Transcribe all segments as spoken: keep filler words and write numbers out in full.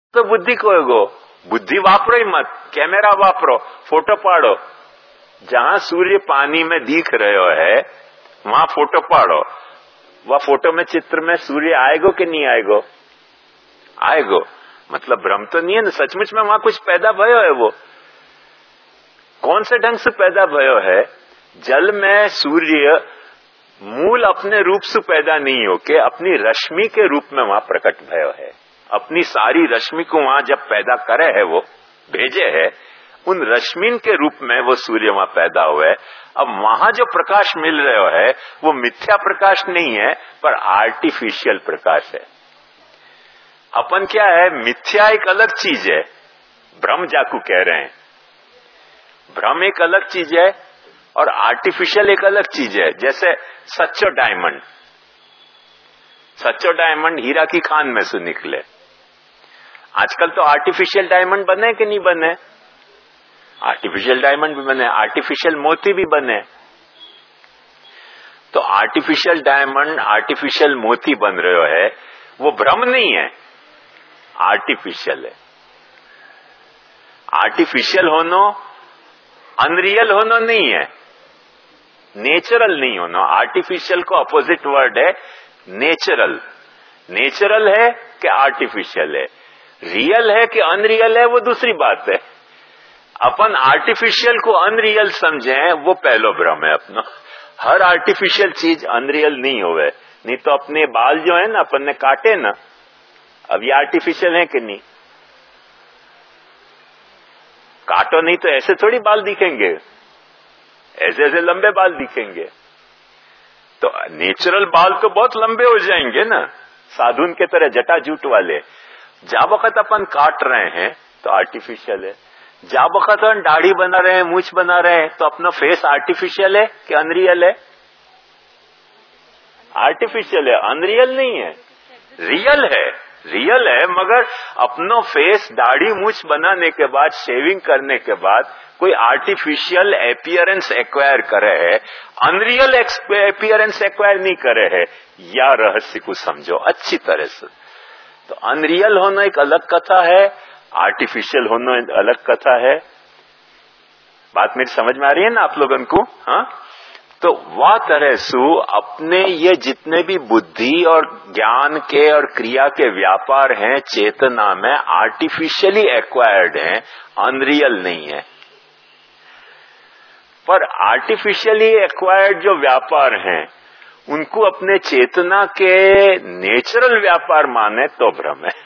તો બુદ્ધિ કહો बुद्धि वापरो ही मत, कैमरा वापरो, फोटो पाड़ो। जहां सूर्य पानी में दिख रहे है वहां फोटो पाड़ो। वह फोटो में चित्र में सूर्य आएगो कि नहीं आएगो? आएगो। मतलब भ्रम तो नहीं है ना, सचमुच में वहां कुछ पैदा भयो है। वो कौन से ढंग से पैदा भयो है? जल में सूर्य मूल अपने रूप से पैदा नहीं होके अपनी रश्मि के रूप में वहां प्रकट भयो है। अपनी सारी रश्मि को वहां जब पैदा करे है, वो भेजे है, उन रश्मिन के रूप में वो सूर्य वहां पैदा हुआ है। अब वहां जो प्रकाश मिल रहा है वो मिथ्या प्रकाश नहीं है, पर आर्टिफिशियल प्रकाश है। अपन क्या है, मिथ्या एक अलग चीज है, भ्रम जाकू कह रहे हैं। भ्रम एक अलग चीज है और आर्टिफिशियल एक अलग चीज है। जैसे सच्चो डायमंड, सच्चो डायमंड हीरा की खान में से निकले। आजकल तो आर्टिफिशियल डायमंड बने कि नहीं बने? आर्टिफिशियल डायमंड भी बने, आर्टिफिशियल मोती भी बने। तो आर्टिफिशियल डायमंड, आर्टिफिशियल मोती बन रहे है, वो भ्रम नहीं है, आर्टिफिशियल है। आर्टिफिशियल होना अनरियल होना नहीं है, नेचुरल नहीं होना। आर्टिफिशियल को अपोजिट वर्ड है नेचुरल। नेचुरल है कि आर्टिफिशियल है, रियल है कि अनरियल है, वो दूसरी बात है। अपन आर्टिफिशियल को अनरियल समझें, वो पहलो भ्रम है अपना। हर आर्टिफिशियल चीज अनरियल नहीं होवे। नहीं तो अपने बाल जो है ना, अपन ने काटे ना, अब ये आर्टिफिशियल है कि नहीं? काटो नहीं तो ऐसे थोड़ी बाल दिखेंगे, ऐसे ऐसे लंबे बाल दिखेंगे। तो नेचुरल बाल तो बहुत लंबे हो जाएंगे ना, साधुन के तरह जटा जूट वाले। जा वक्त अपन काट रहे हैं तो आर्टिफिशियल है, जा वक्त हम दाढ़ी बना रहे हैं, मूछ बना रहे हैं, तो अपना फेस आर्टिफिशियल है कि अनरियल है? आर्टिफिशियल है, अनरियल नहीं है, रियल है। रियल है, मगर अपनो फेस दाढ़ी मूछ बनाने के बाद, शेविंग करने के बाद कोई आर्टिफिशियल एपियरेंस एक्वायर करे है, अनरियल एपियरेंस एक्वायर नहीं करे है। या रहस्य को समझो अच्छी तरह से। तो अनरियल होना एक अलग कथा है, आर्टिफिशियल होना एक अलग कथा है। बात मेरी समझ में आ रही है ना आप लोगों को? हाँ, तो वह तरह से अपने ये जितने भी बुद्धि और ज्ञान के और क्रिया के व्यापार हैं चेतना में, आर्टिफिशियली एक्वायर्ड हैं, अनरियल नहीं है। पर आर्टिफिशियली एक्वायर्ड जो व्यापार हैं उनको अपने चेतना के नेचुरल व्यापार माने तो भ्रम है।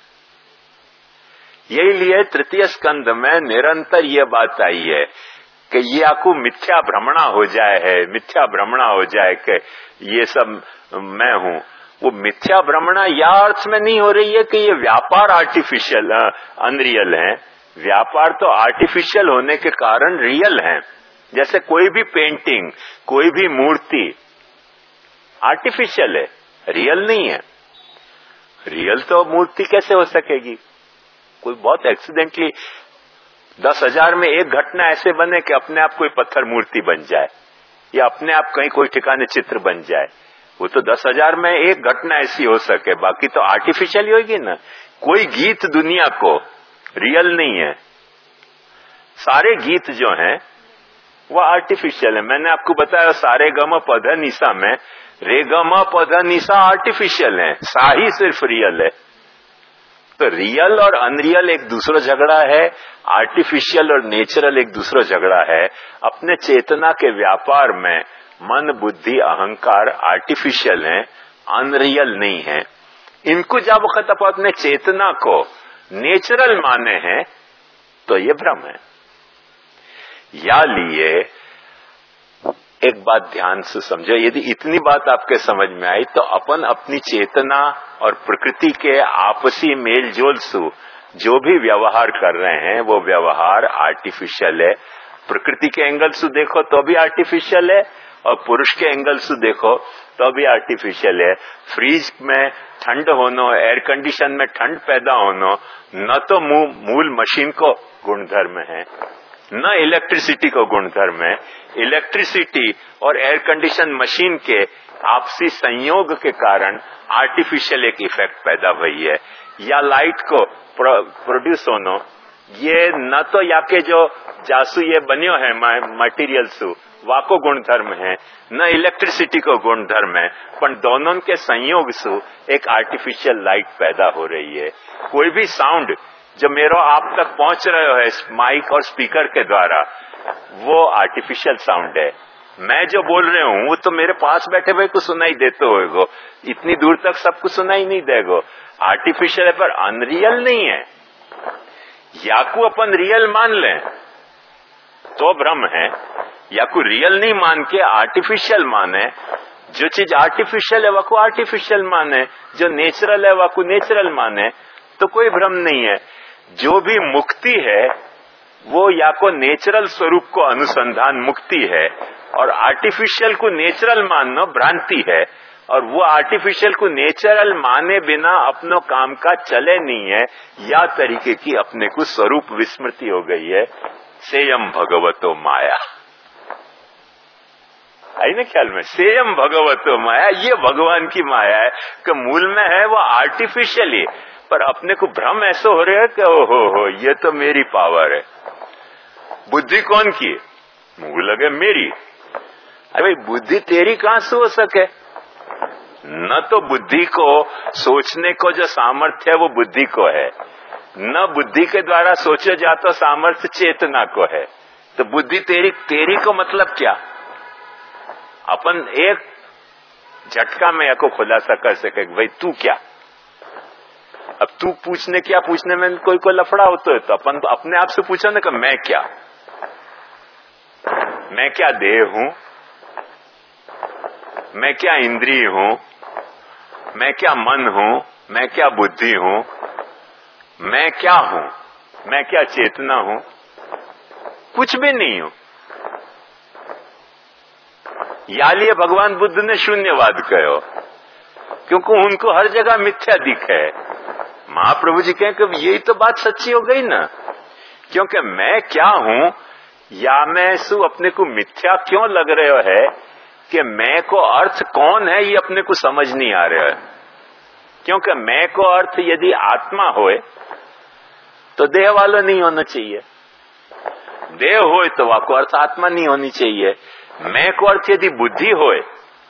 यही लिए तृतीय स्कंद में निरंतर ये बात आई है कि ये आपको मिथ्या भ्रमणा हो जाए है, मिथ्या भ्रमणा हो जाए कि ये सब मैं हूं। वो मिथ्या भ्रमणा या अर्थ में नहीं हो रही है कि ये व्यापार आर्टिफिशियल अनरियल है। व्यापार तो आर्टिफिशियल होने के कारण रियल है। जैसे कोई भी पेंटिंग, कोई भी मूर्ति आर्टिफिशियल है, रियल नहीं है। रियल तो मूर्ति कैसे हो सकेगी? कोई बहुत एक्सीडेंटली दस हजार में एक घटना ऐसे बने कि अपने आप कोई पत्थर मूर्ति बन जाए या अपने आप कहीं कोई ठिकाने चित्र बन जाए, वो तो दस हजार में एक घटना ऐसी हो सके, बाकी तो आर्टिफिशियल ही होगी ना। कोई गीत दुनिया को रियल नहीं है, सारे गीत जो हैं वो आर्टिफिशियल है। मैंने आपको बताया सारे गम पध निशा में रे गम पध निशा आर्टिफिशियल है, सा ही सिर्फ रियल है। तो रियल और अनरियल एक दूसरा झगड़ा है, आर्टिफिशियल और नेचुरल एक दूसरा झगड़ा है। अपने चेतना के व्यापार में मन, बुद्धि, अहंकार आर्टिफिशियल है, अनरियल नहीं है। इनको जब वक्त आप अपने चेतना को नेचुरल माने हैं तो ये भ्रम है। या लिए एक बात ध्यान से समझो, यदि इतनी बात आपके समझ में आई तो अपन अपनी चेतना और प्रकृति के आपसी मेल जोल से जो भी व्यवहार कर रहे हैं वो व्यवहार आर्टिफिशियल है। प्रकृति के एंगल से देखो तो भी आर्टिफिशियल है और पुरुष के एंगल से देखो तो भी आर्टिफिशियल है। फ्रीज में ठंड होना, एयर कंडीशन में ठंड पैदा होना न तो मूल मशीन को गुणधर्म है, न इलेक्ट्रिसिटी को गुणधर्म है। इलेक्ट्रिसिटी और एयर कंडीशन मशीन के आपसी संयोग के कारण आर्टिफिशियल एक इफेक्ट पैदा हुई है। या लाइट को प्रो, प्रोड्यूस होनो ये न तो याके जो जासू ये बनियो है मटीरियल सु वाको गुणधर्म है, न इलेक्ट्रिसिटी को गुणधर्म है, पर दोनों के संयोग से एक आर्टिफिशियल लाइट पैदा हो रही है। कोई भी साउंड जो मेरा आप तक पहुंच रहे है माइक और स्पीकर के द्वारा, वो आर्टिफिशियल साउंड है। मैं जो बोल रहे हूँ वो तो मेरे पास बैठे हुए को सुनाई देते होगो, इतनी दूर तक सबको सुनाई नहीं देगो। आर्टिफिशियल है पर अनरियल नहीं है। या को अपन रियल मान लें तो भ्रम है, या को रियल नहीं मान के आर्टिफिशियल माने। जो चीज आर्टिफिशियल है वह आर्टिफिशियल माने, जो नेचुरल है वह नेचुरल माने, तो कोई भ्रम नहीं है। जो भी मुक्ति है वो या को नेचुरल स्वरूप को अनुसंधान मुक्ति है, और आर्टिफिशियल को नेचुरल मानना भ्रांति है। और वो आर्टिफिशियल को नेचुरल माने बिना अपनो काम का चले नहीं है, या तरीके की अपने को स्वरूप विस्मृति हो गई है। सेयम भगवतो माया, आई ना ख्याल में, सेयम भगवतो माया, ये भगवान की माया है कि मूल में है वो आर्टिफिशियली, पर अपने को भ्रम ऐसा हो रहा है कि ओहो हो ये तो मेरी पावर है। बुद्धि कौन की? मुझे लगे मेरी। अरे भाई बुद्धि तेरी कहां से हो सके? न तो बुद्धि को सोचने को जो सामर्थ्य है वो बुद्धि को है, न बुद्धि के द्वारा सोचा जाता सामर्थ्य चेतना को है। तो बुद्धि तेरी तेरी को मतलब क्या? अपन एक झटका में या को खुलासा कर सके भाई तू क्या। अब तू पूछने क्या पूछने में कोई कोई लफड़ा होता है, तो अपन तो अपने आप से पूछा ना कि मैं क्या, मैं क्या देह हूं, मैं क्या इंद्रिय हूं, मैं क्या मन हूं, मैं क्या बुद्धि हूं, मैं क्या हूं, मैं क्या चेतना हूं? कुछ भी नहीं हूं। या लिए भगवान बुद्ध ने शून्यवाद कहो, क्योंकि उनको हर जगह मिथ्या दिख है। महाप्रभु जी कहें कि यही तो बात सच्ची हो गई ना, क्योंकि मैं क्या हूं या मैं सु अपने को मिथ्या क्यों लग रहे हो है कि मैं को अर्थ कौन है ये अपने को समझ नहीं आ रहा है। क्योंकि मैं को अर्थ यदि आत्मा होए तो देह वाला नहीं होना चाहिए, देह होए तो वाको अर्थ आत्मा नहीं होनी चाहिए। मैं को अर्थ यदि बुद्धि होए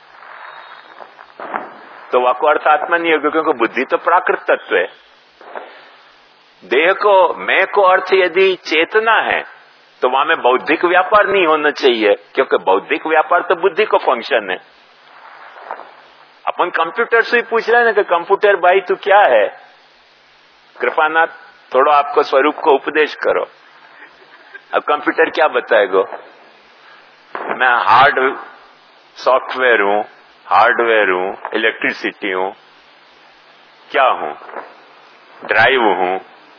तो वाको अर्थ आत्मा नहीं होगा, क्योंकि बुद्धि तो प्राकृत तत्व है। देह को मैं को अर्थ यदि चेतना है तो वहां में बौद्धिक व्यापार नहीं होना चाहिए, क्योंकि बौद्धिक व्यापार तो बुद्धि को फंक्शन है। अपन कंप्यूटर से ही पूछ रहे हैं ना कि कंप्यूटर भाई तू क्या है? कृपानाथ थोड़ा आपको स्वरूप को उपदेश करो। अब कंप्यूटर क्या बताएगा? मैं हार्ड सॉफ्टवेयर हूं, हार्डवेयर हूं, इलेक्ट्रिसिटी हूं, क्या हूं? ड्राइव हूं,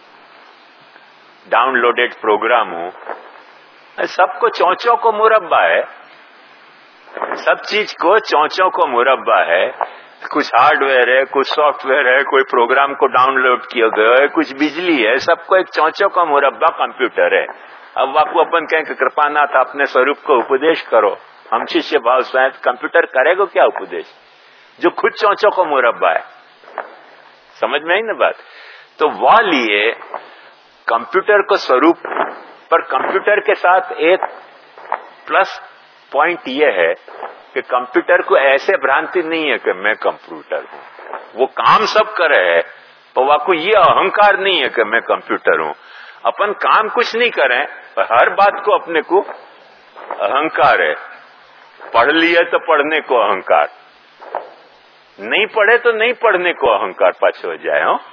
डाउनलोडेड प्रोग्राम हूं। सबको चौचों को मुरब्बा है, सब चीज को चौचों को मुरब्बा है। कुछ हार्डवेयर है, कुछ सॉफ्टवेयर है, कोई प्रोग्राम को डाउनलोड किया गया है, कुछ बिजली है, सबको एक चौचों का मुरब्बा कंप्यूटर है। अब आपको अपन कहें कि कृपानाथ अपने स्वरूप को उपदेश करो, हम शिष्य भाव स्वयं, कंप्यूटर करेगा क्या उपदेश जो खुद चौचों को मुरब्बा है? समझ में आई ना बात? तो वह लिए कंप्यूटर को स्वरूप, पर कंप्यूटर के साथ एक प्लस पॉइंट यह है कि कंप्यूटर को ऐसे भ्रांति नहीं है कि मैं कंप्यूटर हूं। वो काम सब करे है, पर वाको ये अहंकार नहीं है कि मैं कंप्यूटर हूं। अपन काम कुछ नहीं करें पर हर बात को अपने को अहंकार है। पढ़ लिए तो पढ़ने को अहंकार, नहीं पढ़े तो नहीं पढ़ने को अहंकार पाछो हो जाए। हो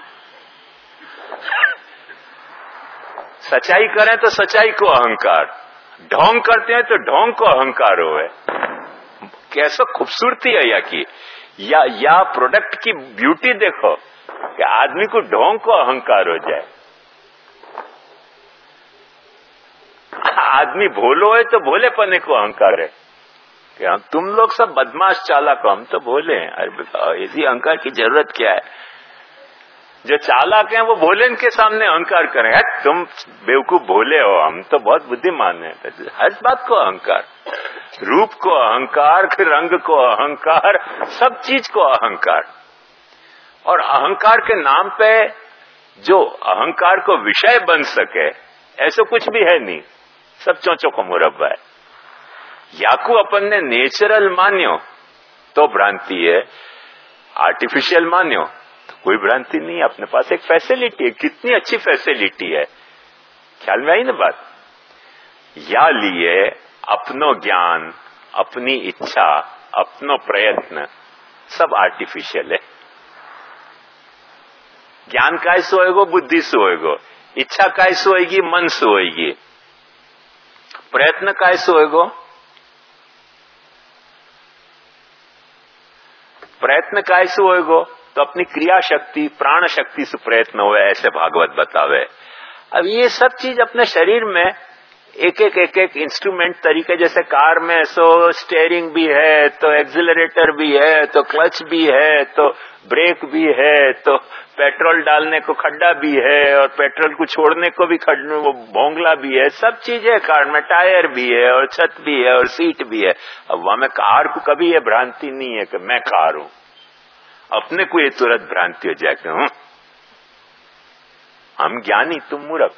सच्चाई करें तो सच्चाई को अहंकार, ढोंग करते हैं तो ढोंग को अहंकार हो। कैसा खूबसूरती है या की या या प्रोडक्ट की ब्यूटी देखो कि आदमी को ढोंग को अहंकार हो जाए। आदमी भोलो है तो भोले पने को अहंकार है कि हम तुम लोग सब बदमाश चालाक हो, हम तो भोले हैं। अरे इसी अहंकार की जरूरत क्या है? जो चालाक हैं वो भोले के सामने अहंकार करें, तुम बेवकूफ भोले हो, हम तो बहुत बुद्धिमान हैं, हर बात को अहंकार। रूप को अहंकार, रंग को अहंकार, सब चीज को अहंकार। और अहंकार के नाम पे जो अहंकार को विषय बन सके ऐसा कुछ भी है नहीं, सब चौचों को मुरब्बा है। याकू अपन ने नेचुरल मान्यो तो भ्रांति है, आर्टिफिशियल मान्यो तो कोई भ्रांति नहीं। अपने पास एक फैसिलिटी है, कितनी अच्छी फैसिलिटी है, ख्याल में आई ना बात। या लिए अपनो ज्ञान, अपनी इच्छा, अपनो प्रयत्न सब आर्टिफिशियल है। ज्ञान काय से होएगो, बुद्धि से होएगो, इच्छा काय से होएगी, मन से होएगी, प्रयत्न काय से होएगो, प्रयत्न काय से होएगो तो अपनी क्रिया शक्ति, प्राण शक्ति से प्रयत्न हुए, ऐसे भागवत बतावे। अब ये सब चीज अपने शरीर में एक एक एक एक इंस्ट्रूमेंट तरीके, जैसे कार में सो स्टेयरिंग भी है, तो एक्सिलरेटर भी है, तो क्लच भी है, तो ब्रेक भी है, तो पेट्रोल डालने को खड्डा भी है, और पेट्रोल को छोड़ने को भी खड्डा, वो भोंगला भी है, सब चीजें कार में, टायर भी है, और छत भी है, और सीट भी है। अब वहां में कार को कभी ये भ्रांति नहीं है कि मैं कार हूं। अपने को ये तुरंत भ्रांति हो जाए कि हूं हम ज्ञानी, तुम मूर्ख।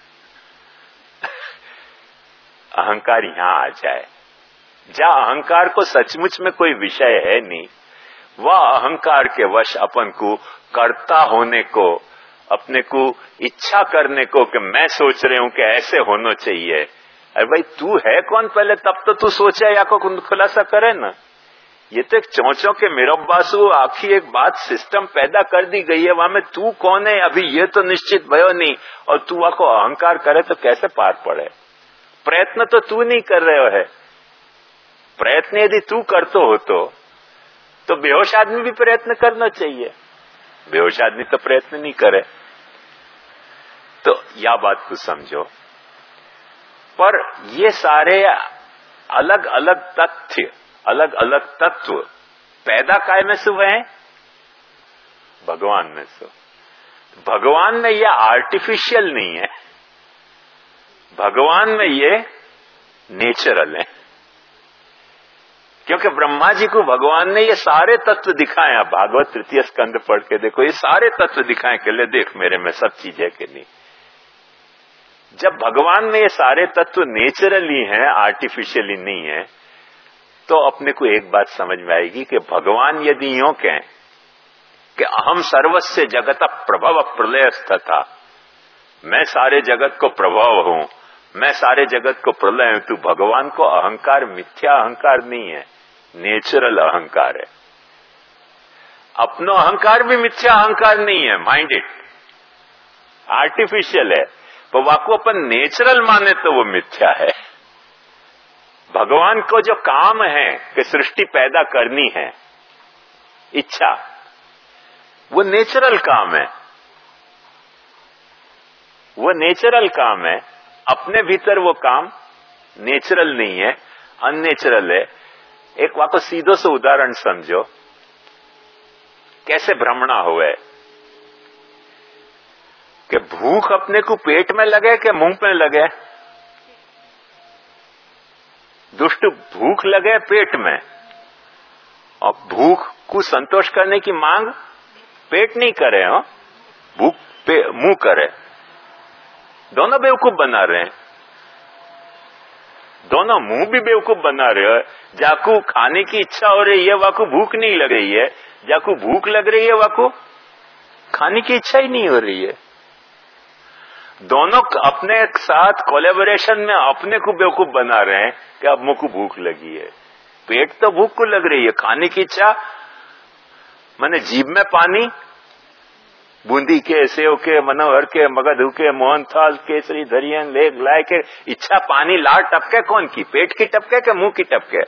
अहंकार यहां आ जाए, जहां अहंकार को सचमुच में कोई विषय है नहीं, वह अहंकार के वश अपन को कर्ता होने को, अपने को इच्छा करने को कि मैं सोच रही हूं कि ऐसे होना चाहिए। अरे भाई तू है कौन पहले, तब तो तू सोचे या को खुलासा करे ना। ये तो एक चौंचों के मेरब्बासु आखिर एक बात सिस्टम पैदा कर दी गई है, वहां में तू कौन है अभी ये तो निश्चित भयो नहीं, और तू वहां को अहंकार करे तो कैसे पार पड़े। प्रयत्न तो तू नहीं कर रहे हो है, प्रयत्न यदि तू करते हो तो तो बेहोश आदमी भी प्रयत्न करना चाहिए, बेहोश आदमी तो प्रयत्न नहीं करे। तो यह बात को समझो। पर ये सारे अलग अलग तथ्य, अलग अलग तत्व पैदा काय में से हुए हैं, भगवान में से। भगवान में ये आर्टिफिशियल नहीं है, भगवान में ये नेचुरल है। क्योंकि ब्रह्मा जी को भगवान ने ये सारे तत्व दिखाए। आप भागवत तृतीय स्कंद पढ़ के देखो, ये सारे तत्व दिखाए के ले देख मेरे में सब चीज है कि नहीं। जब भगवान में ये सारे तत्व नेचुरली हैं, आर्टिफिशियली नहीं है, तो अपने को एक बात समझ में आएगी कि भगवान यदि यूं कहें कि अहम सर्वस्य जगत प्रभव प्रलय स्थिता, मैं सारे जगत को प्रभाव हूं, मैं सारे जगत को प्रलय हूं, तो भगवान को अहंकार मिथ्या अहंकार नहीं है, नेचुरल अहंकार है। अपनो अहंकार भी मिथ्या अहंकार नहीं है, माइंड इट, आर्टिफिशियल है। तो वाको अपन नेचुरल माने तो वो मिथ्या है। भगवान को जो काम है कि सृष्टि पैदा करनी है, इच्छा, वो नेचुरल काम है, वो नेचुरल काम है। अपने भीतर वो काम नेचुरल नहीं है, अननेचुरल है। एक वाको सीधो से उदाहरण समझो, कैसे भ्रमणा हुए कि भूख अपने को पेट में लगे कि मुंह में लगे। दुष्ट भूख लगे पेट में, और भूख को संतोष करने की मांग पेट नहीं करे, हो भूख पे मुंह करे। दोनों बेवकूफ बना रहे हैं, दोनों मुंह भी बेवकूफ बना रहे हो। जाकू खाने की इच्छा हो रही है, वाकू भूख नहीं लग रही है, जाकू भूख लग रही है, वाकू खाने की इच्छा ही नहीं हो रही है। दोनों अपने साथ कोलैबोरेशन में अपने को बेवकूफ बना रहे हैं कि अब मुझको भूख लगी है। पेट तो भूख को लग रही है, खाने की इच्छा माने जीभ में पानी, बूंदी के, सेव के, मनोहर के, मगध के, मोहनथाल, केसरी, धरियन, लेग लाए के इच्छा पानी लार टपके कौन की, पेट की टपके के मुंह की टपके।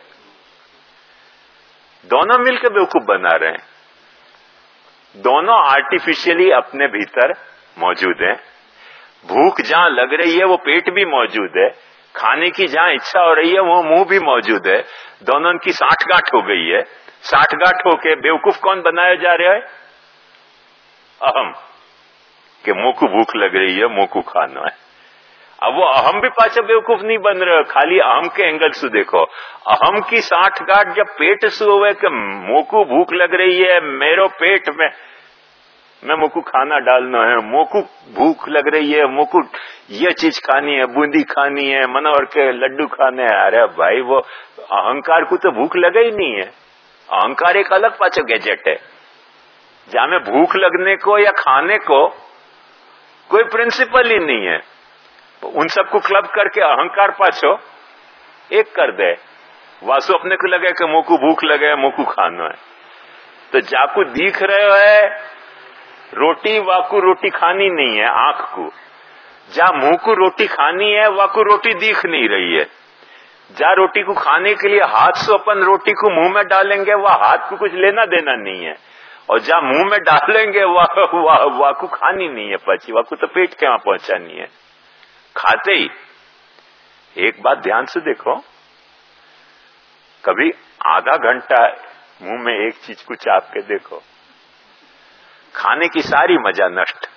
दोनों मिलकर बेवकूफ बना रहे हैं, दोनों आर्टिफिशियली अपने भीतर मौजूद है। भूख जहां लग रही है वो पेट भी मौजूद है, खाने की जहां इच्छा हो रही है वो मुंह भी मौजूद है। दोनों की साठगांठ हो गई है। साठगांठ होके बेवकूफ कौन बनाया जा रहा है, अहम, कि मुंह को भूख लग रही है, मुंह को खाना है। अब वो अहम भी पाछा बेवकूफ नहीं बन रहे, खाली अहम के एंगल से देखो। अहम की साठ गांठ जब पेट से हुए कि मोकू भूख लग रही है, मेरो पेट में मैं मोकू खाना डालना है, मोकू भूख लग रही है, मोकू ये चीज खानी है, बूंदी खानी है, मनोहर के लड्डू खाने हैं। अरे भाई वो अहंकार को तो भूख लगा ही नहीं है। अहंकार एक अलग पाछो गैजेट है, जहां में भूख लगने को या खाने को कोई प्रिंसिपल ही नहीं है। तो उन सबको क्लब करके अहंकार पाछो एक कर दे। वासु अपने को लगे कि मोकू भूख लगे, मोकू खाना है, तो जाकू दिख रहे है रोटी, वाकू रोटी खानी नहीं है आंख को। जा मुंह को रोटी खानी है, वाकू रोटी दिख नहीं रही है। जा रोटी को खाने के लिए हाथ से अपन रोटी को मुंह में डालेंगे, वह हाथ को कुछ लेना देना नहीं है। और जा मुंह में डालेंगे वह वा, वाकू खानी नहीं है पची, वाकू तो पेट के वहां पहुंचानी है। खाते ही एक बात ध्यान से देखो, कभी आधा घंटा मुंह में एक चीज को चाप के देखो, खाने की सारी मजा नष्ट।